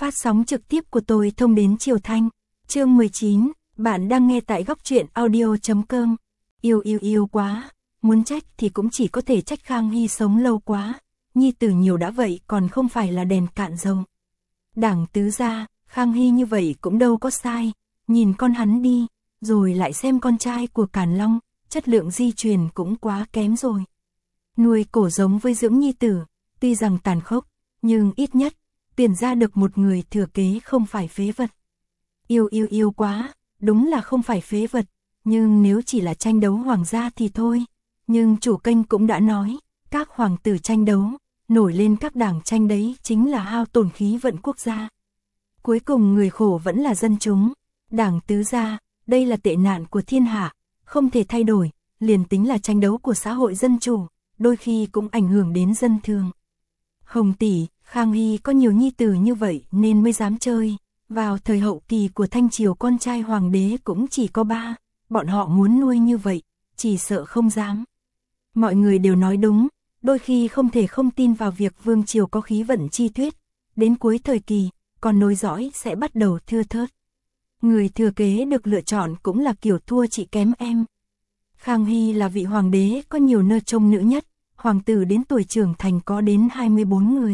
Phát sóng trực tiếp của tôi thông đến Triều Thanh. Chương 19, bạn đang nghe tại góc truyện audio.com. Yêu quá, muốn trách thì cũng chỉ có thể trách Khang Hy sống lâu quá, nhi tử nhiều đã vậy còn không phải là đèn cạn dầu. Đảng tứ gia, Khang Hy như vậy cũng đâu có sai, nhìn con hắn đi, rồi lại xem con trai của Càn Long, chất lượng di truyền cũng quá kém rồi. Nuôi cổ giống với dưỡng nhi tử, tuy rằng tàn khốc, nhưng ít nhất tuyển ra được một người thừa kế không phải phế vật. Yêu quá, đúng là không phải phế vật, nhưng nếu chỉ là tranh đấu hoàng gia thì thôi. Nhưng chủ kênh cũng đã nói, các hoàng tử tranh đấu, nổi lên các đảng tranh đấy chính là hao tổn khí vận quốc gia. Cuối cùng người khổ vẫn là dân chúng. Đảng tứ gia, đây là tệ nạn của thiên hạ, không thể thay đổi, liền tính là tranh đấu của xã hội dân chủ, đôi khi cũng ảnh hưởng đến dân thường. Hồng tỷ, Khang Hy có nhiều nhi tử như vậy nên mới dám chơi. Vào thời hậu kỳ của Thanh Triều con trai hoàng đế cũng chỉ có 3, bọn họ muốn nuôi như vậy, chỉ sợ không dám. Mọi người đều nói đúng, đôi khi không thể không tin vào việc vương triều có khí vận chi thuyết. Đến cuối thời kỳ, còn nối dõi sẽ bắt đầu thưa thớt. Người thừa kế được lựa chọn cũng là kiểu thua chị kém em. Khang Hy là vị hoàng đế có nhiều nơ trông nữ nhất, hoàng tử đến tuổi trưởng thành có đến 24 người.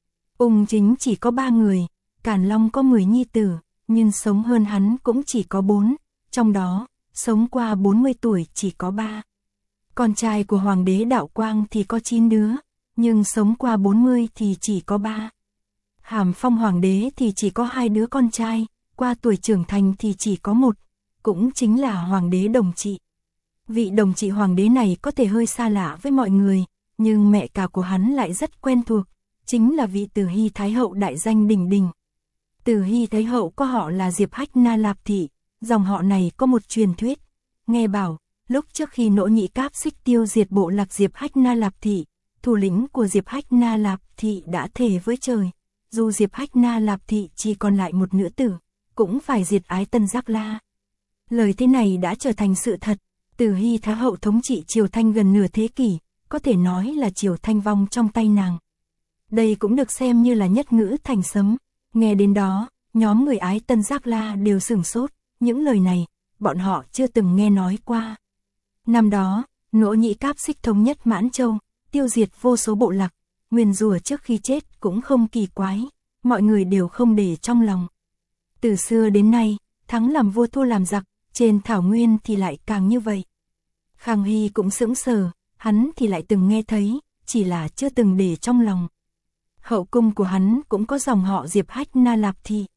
Ung Chính chỉ có 3 người, Càn Long có 10 nhi tử, nhưng sống hơn hắn cũng chỉ có 4, trong đó, sống qua 40 tuổi chỉ có 3. Con trai của hoàng đế Đạo Quang thì có 9 đứa, nhưng sống qua 40 thì chỉ có 3. Hàm Phong hoàng đế thì chỉ có 2 đứa con trai, qua tuổi trưởng thành thì chỉ có 1, cũng chính là hoàng đế Đồng Trị. Vị Đồng Trị hoàng đế này có thể hơi xa lạ với mọi người, nhưng mẹ cả của hắn lại rất quen thuộc, chính là vị Từ Hy Thái hậu đại danh đỉnh đỉnh. Từ Hy Thái hậu có họ là Diệp Hách Na Lạp Thị, dòng họ này có một truyền thuyết, nghe bảo, lúc trước khi Nỗ Nhĩ Cáp Xích tiêu diệt bộ lạc Diệp Hách Na Lạp Thị, thủ lĩnh của Diệp Hách Na Lạp Thị đã thề với trời, dù Diệp Hách Na Lạp Thị chỉ còn lại một nữ tử, cũng phải diệt Ái Tân Giác La. Lời thế này đã trở thành sự thật. Từ Hy Thái hậu thống trị Triều Thanh gần nửa thế kỷ, có thể nói là Triều Thanh vong trong tay nàng. Đây cũng được xem như là nhất ngữ thành sấm. Nghe đến đó, nhóm người Ái Tân Giác La đều sửng sốt, những lời này, bọn họ chưa từng nghe nói qua. Năm đó, Nỗ Nhĩ Cáp Xích thống nhất Mãn Châu, tiêu diệt vô số bộ lạc, nguyền rủa trước khi chết cũng không kỳ quái, mọi người đều không để trong lòng. Từ xưa đến nay, thắng làm vua thua làm giặc, trên thảo nguyên thì lại càng như vậy. Khang Hy cũng sững sờ, hắn thì lại từng nghe thấy, chỉ là chưa từng để trong lòng. Hậu cung của hắn cũng có dòng họ Diệp Hách Na Lạp Thị.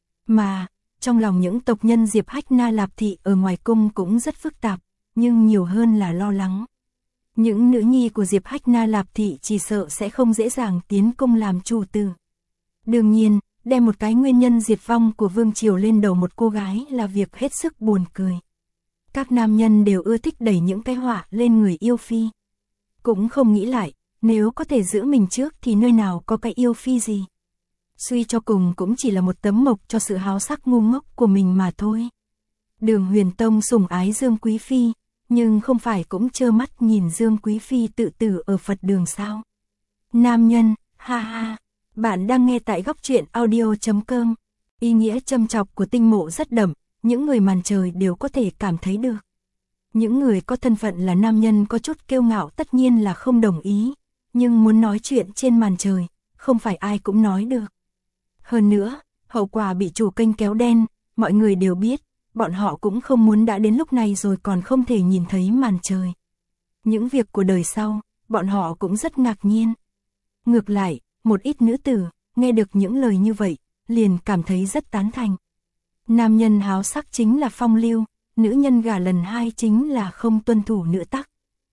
Mà, trong lòng những tộc nhân Diệp Hách Na Lạp Thị ở ngoài cung cũng rất phức tạp, nhưng nhiều hơn là lo lắng. Những nữ nhi của Diệp Hách Na Lạp Thị chỉ sợ sẽ không dễ dàng tiến cung làm chủ tử. Đương nhiên, đem một cái nguyên nhân diệt vong của vương triều lên đầu một cô gái là việc hết sức buồn cười. Các nam nhân đều ưa thích đẩy những cái họa lên người yêu phi. Cũng không nghĩ lại, nếu có thể giữ mình trước thì nơi nào có cái yêu phi gì. Suy cho cùng cũng chỉ là một tấm mộc cho sự háo sắc ngu ngốc của mình mà thôi. Đường Huyền Tông sủng ái Dương Quý Phi, nhưng không phải cũng trơ mắt nhìn Dương Quý Phi tự tử ở Phật đường sao. Nam nhân, ha ha, bạn đang nghe tại góc truyện audio.com. Ý nghĩa châm chọc của Tinh Mộ rất đậm, những người màn trời đều có thể cảm thấy được. Những người có thân phận là nam nhân có chút kiêu ngạo tất nhiên là không đồng ý, nhưng muốn nói chuyện trên màn trời, không phải ai cũng nói được. Hơn nữa, hậu quả bị chủ kênh kéo đen, mọi người đều biết, bọn họ cũng không muốn đã đến lúc này rồi còn không thể nhìn thấy màn trời. Những việc của đời sau, bọn họ cũng rất ngạc nhiên. Ngược lại, một ít nữ tử, nghe được những lời như vậy, liền cảm thấy rất tán thành. Nam nhân háo sắc chính là phong lưu, nữ nhân gả lần 2 chính là không tuân thủ nữ tắc.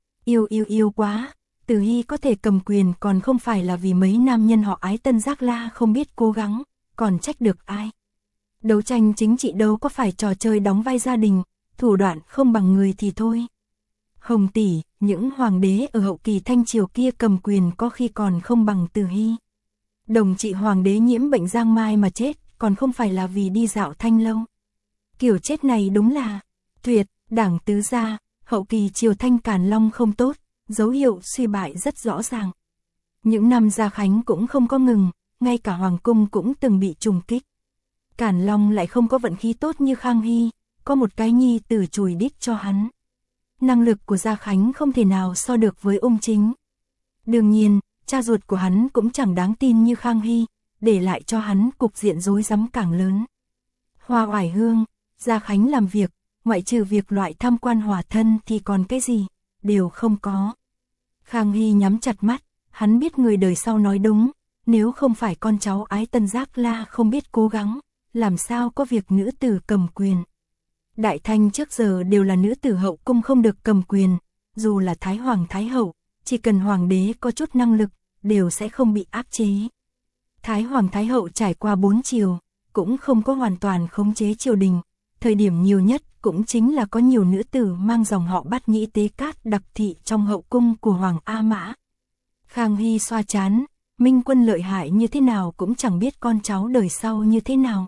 Yêu quá, Từ Hy có thể cầm quyền còn không phải là vì mấy nam nhân họ Ái Tân Giác La không biết cố gắng, còn trách được ai. Đấu tranh chính trị đâu có phải trò chơi đóng vai gia đình, thủ đoạn không bằng người thì thôi. Hồng tỷ, những hoàng đế ở hậu kỳ Thanh Triều kia cầm quyền có khi còn không bằng Từ Hy. Đồng Trị hoàng đế nhiễm bệnh giang mai mà chết, còn không phải là vì đi dạo Thanh Lâu. Kiểu chết này đúng là tuyệt. Đảng tứ gia, hậu kỳ Triều Thanh Càn Long không tốt, dấu hiệu suy bại rất rõ ràng. Những năm Gia Khánh cũng không có ngừng, ngay cả hoàng cung cũng từng bị trùng kích. Cản Long lại không có vận khí tốt như Khang Hy, có một cái nhi tử chùi đít cho hắn. Năng lực của Gia Khánh không thể nào so được với Ung Chính. Đương nhiên, cha ruột của hắn cũng chẳng đáng tin như Khang Hy, để lại cho hắn cục diện rối rắm càng lớn. Hoa Oải Hương, Gia Khánh làm việc, ngoại trừ việc loại tham quan hòa thân thì còn cái gì, đều không có. Khang Hy nhắm chặt mắt, hắn biết người đời sau nói đúng, nếu không phải con cháu Ái Tân Giác La không biết cố gắng, làm sao có việc nữ tử cầm quyền. Đại Thanh trước giờ đều là nữ tử hậu cung không được cầm quyền, dù là Thái Hoàng Thái Hậu, chỉ cần Hoàng đế có chút năng lực, đều sẽ không bị áp chế. Thái Hoàng Thái Hậu trải qua 4 triều, cũng không có hoàn toàn khống chế triều đình, thời điểm nhiều nhất cũng chính là có nhiều nữ tử mang dòng họ Bát Nhĩ Tế Cát đặc thị trong hậu cung của Hoàng A Mã. Khang Hy xoa chán, Minh Quân lợi hại như thế nào cũng chẳng biết con cháu đời sau như thế nào.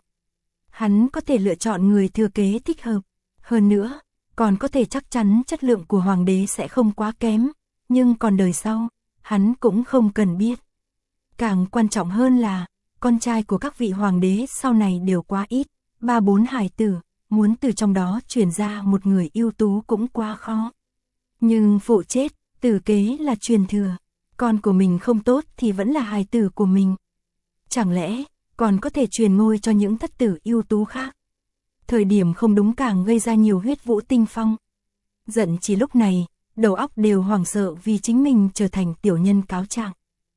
Hắn có thể lựa chọn người thừa kế thích hợp, hơn nữa, còn có thể chắc chắn chất lượng của hoàng đế sẽ không quá kém, nhưng còn đời sau, hắn cũng không cần biết. Càng quan trọng hơn là, con trai của các vị hoàng đế sau này đều quá ít, 3-4 hài tử, muốn từ trong đó chuyển ra một người ưu tú cũng quá khó. Nhưng phụ chết, tử kế là truyền thừa, con của mình không tốt thì vẫn là hài tử của mình. Chẳng lẽ, còn có thể truyền ngôi cho những thất tử ưu tú khác? Thời điểm không đúng càng gây ra nhiều huyết vũ tinh phong. Giận chỉ lúc này, đầu óc đều hoảng sợ vì chính mình trở thành tiểu nhân cáo trạng.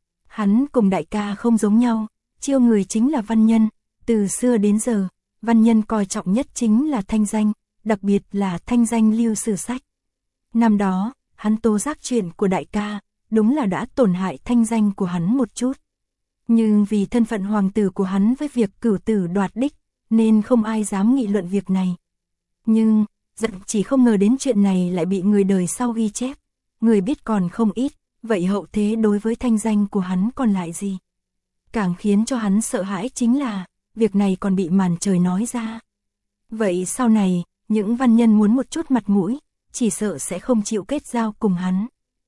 Hắn cùng đại ca không giống nhau, chiêu người chính là văn nhân, từ xưa đến giờ, văn nhân coi trọng nhất chính là thanh danh, đặc biệt là thanh danh lưu sử sách. Năm đó, hắn tố giác chuyện của đại ca, đúng là đã tổn hại thanh danh của hắn một chút. Nhưng vì thân phận hoàng tử của hắn với việc cửu tử đoạt đích, nên không ai dám nghị luận việc này. Nhưng, giận chỉ không ngờ đến chuyện này lại bị người đời sau ghi chép, người biết còn không ít, vậy hậu thế đối với thanh danh của hắn còn lại gì? Càng khiến cho hắn sợ hãi chính là, việc này còn bị màn trời nói ra. Vậy sau này, những văn nhân muốn một chút mặt mũi, chỉ sợ sẽ không chịu kết giao cùng hắn.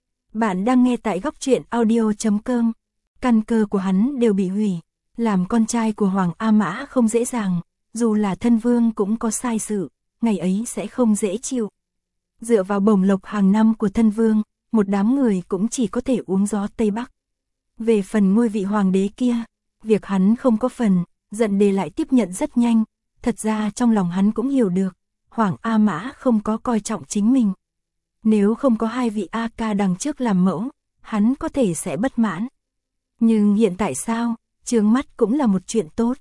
Bạn đang nghe tại góc truyện audio.com. Căn cơ của hắn đều bị hủy, làm con trai của Hoàng A Mã không dễ dàng, dù là thân vương cũng có sai sự, ngày ấy sẽ không dễ chịu. Dựa vào bổng lộc hàng năm của thân vương, một đám người cũng chỉ có thể uống gió Tây Bắc. Về phần ngôi vị hoàng đế kia, việc hắn không có phần, Giận Đề lại tiếp nhận rất nhanh, thật ra trong lòng hắn cũng hiểu được, Hoàng A Mã không có coi trọng chính mình. Nếu không có hai vị A ca đằng trước làm mẫu, hắn có thể sẽ bất mãn. Nhưng hiện tại sao, chướng mắt cũng là một chuyện tốt.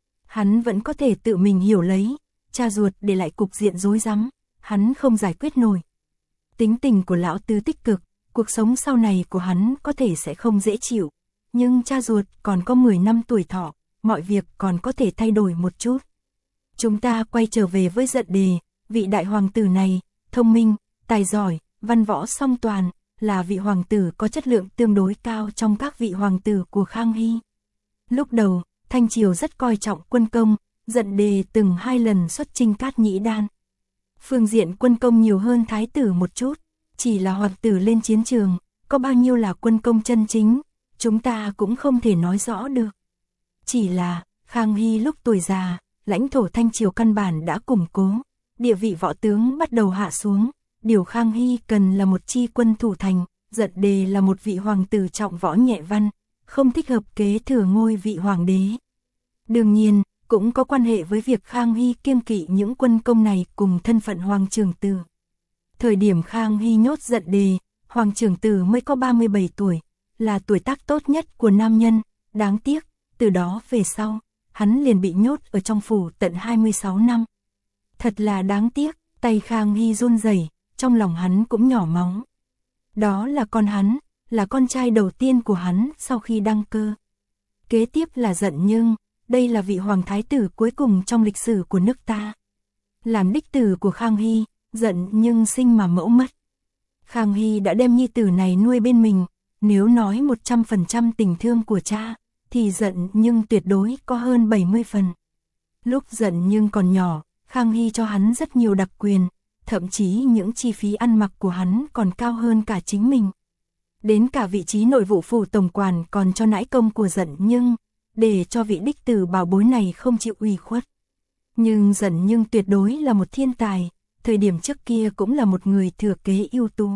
Hắn vẫn có thể tự mình hiểu lấy, cha ruột để lại cục diện rối rắm, hắn không giải quyết nổi. Tính tình của lão tứ tích cực, cuộc sống sau này của hắn có thể sẽ không dễ chịu, nhưng cha ruột còn có 10 năm tuổi thọ, mọi việc còn có thể thay đổi một chút. Chúng ta quay trở về với Giận Đề, vị đại hoàng tử này, thông minh, tài giỏi, văn võ song toàn, là vị hoàng tử có chất lượng tương đối cao trong các vị hoàng tử của Khang Hy. Lúc đầu, Thanh Triều rất coi trọng quân công, Giận Đề từng 2 lần xuất chinh Cát Nhĩ Đan. Phương diện quân công nhiều hơn thái tử một chút, chỉ là hoàng tử lên chiến trường, có bao nhiêu là quân công chân chính, chúng ta cũng không thể nói rõ được. Chỉ là, Khang Hy lúc tuổi già, lãnh thổ Thanh Triều căn bản đã củng cố, địa vị võ tướng bắt đầu hạ xuống. Điều Khang Hy cần là một chi quân thủ thành, Giận Đề là một vị hoàng tử trọng võ nhẹ văn, không thích hợp kế thừa ngôi vị hoàng đế. Đương nhiên, cũng có quan hệ với việc Khang Hy kiêng kỵ những quân công này cùng thân phận hoàng trưởng tử. Thời điểm Khang Hy nhốt Giận Đề, hoàng trưởng tử mới có 37 tuổi, là tuổi tác tốt nhất của nam nhân, đáng tiếc, từ đó về sau, hắn liền bị nhốt ở trong phủ tận 26 năm. Thật là đáng tiếc, tay Khang Hy run rẩy. Trong lòng hắn cũng nhỏ máu. Đó là con hắn, là con trai đầu tiên của hắn sau khi đăng cơ. Kế tiếp là Giận Nhưng, đây là vị hoàng thái tử cuối cùng trong lịch sử của nước ta. Làm đích tử của Khang Hy, Giận Nhưng sinh mà mẫu mất. Khang Hy đã đem nhi tử này nuôi bên mình, nếu nói 100% tình thương của cha, thì Giận Nhưng tuyệt đối có hơn 70 phần. Lúc Giận Nhưng còn nhỏ, Khang Hy cho hắn rất nhiều đặc quyền. Thậm chí những chi phí ăn mặc của hắn còn cao hơn cả chính mình. Đến cả vị trí nội vụ phủ tổng quản còn cho nãi công của Giận Nhưng. để cho vị đích tử bảo bối này không chịu ủy khuất. Nhưng Dận Nhưng tuyệt đối là một thiên tài, thời điểm trước kia cũng là một người thừa kế ưu tú.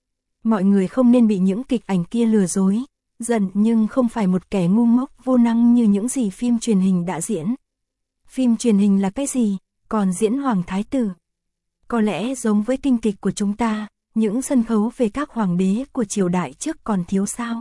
Mọi người không nên bị những kịch ảnh kia lừa dối, Dận Nhưng không phải một kẻ ngu ngốc vô năng như những gì phim truyền hình đã diễn. Phim truyền hình là cái gì, còn diễn hoàng thái tử. Có lẽ giống với kinh kịch của chúng ta, những sân khấu về các hoàng đế của triều đại trước còn thiếu sao.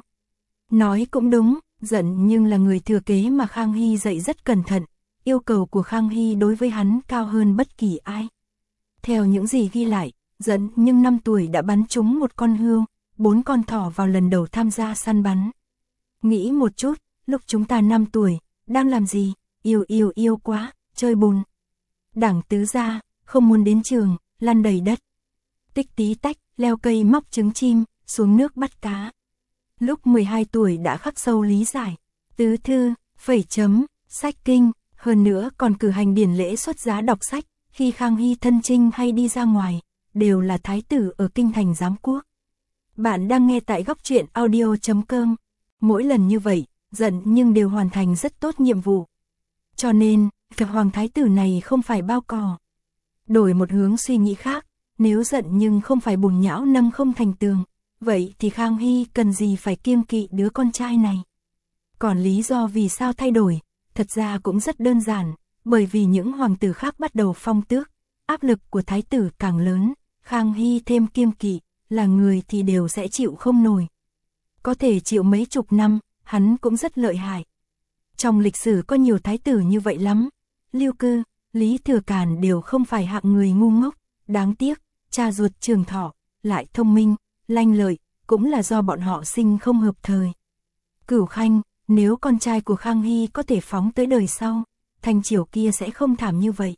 Nói cũng đúng, Dận Nhưng là người thừa kế mà Khang Hy dạy rất cẩn thận, yêu cầu của Khang Hy đối với hắn cao hơn bất kỳ ai. Theo những gì ghi lại, Dận Nhưng 5 tuổi đã bắn trúng một con hươu, 4 con thỏ vào lần đầu tham gia săn bắn. Nghĩ một chút, lúc chúng ta 5 tuổi, đang làm gì? Yêu quá, chơi bùn. Đảng tứ gia, không muốn đến trường, lăn đầy đất. Tích tí tách, leo cây móc trứng chim, xuống nước bắt cá. Lúc 12 tuổi đã khắc sâu lý giải, tứ thư, phẩy chấm, sách kinh, hơn nữa còn cử hành điển lễ xuất giá đọc sách, khi Khang Hy thân chinh hay đi ra ngoài, đều là thái tử ở kinh thành giám quốc. Bạn đang nghe tại góc truyện audio.com. Mỗi lần như vậy, Dận Nhưng đều hoàn thành rất tốt nhiệm vụ. Cho nên, việc hoàng thái tử này không phải bao cò. Đổi một hướng suy nghĩ khác, nếu Dận Nhưng không phải bùn nhão nâng không thành tường, vậy thì Khang Hy cần gì phải kiêng kỵ đứa con trai này. Còn lý do vì sao thay đổi, thật ra cũng rất đơn giản, bởi vì những hoàng tử khác bắt đầu phong tước, áp lực của thái tử càng lớn, Khang Hy thêm kiêng kỵ, là người thì đều sẽ chịu không nổi. Có thể chịu mấy chục năm, hắn cũng rất lợi hại. Trong lịch sử có nhiều thái tử như vậy lắm, Lưu Cư, Lý Thừa Càn đều không phải hạng người ngu ngốc, đáng tiếc, cha ruột Trường Thọ, lại thông minh, lanh lợi, cũng là do bọn họ sinh không hợp thời. Cửu Khanh, nếu con trai của Khang Hy có thể phóng tới đời sau, Thanh Triều kia sẽ không thảm như vậy.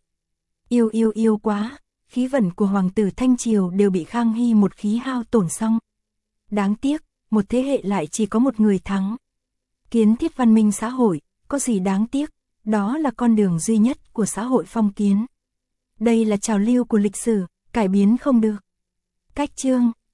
Yêu quá, khí vận của hoàng tử Thanh Triều đều bị Khang Hy một khí hao tổn xong. Đáng tiếc, một thế hệ lại chỉ có một người thắng. Kiến thiết văn minh xã hội, có gì đáng tiếc, đó là con đường duy nhất của xã hội phong kiến. Đây là trào lưu của lịch sử, cải biến không được. Cách chương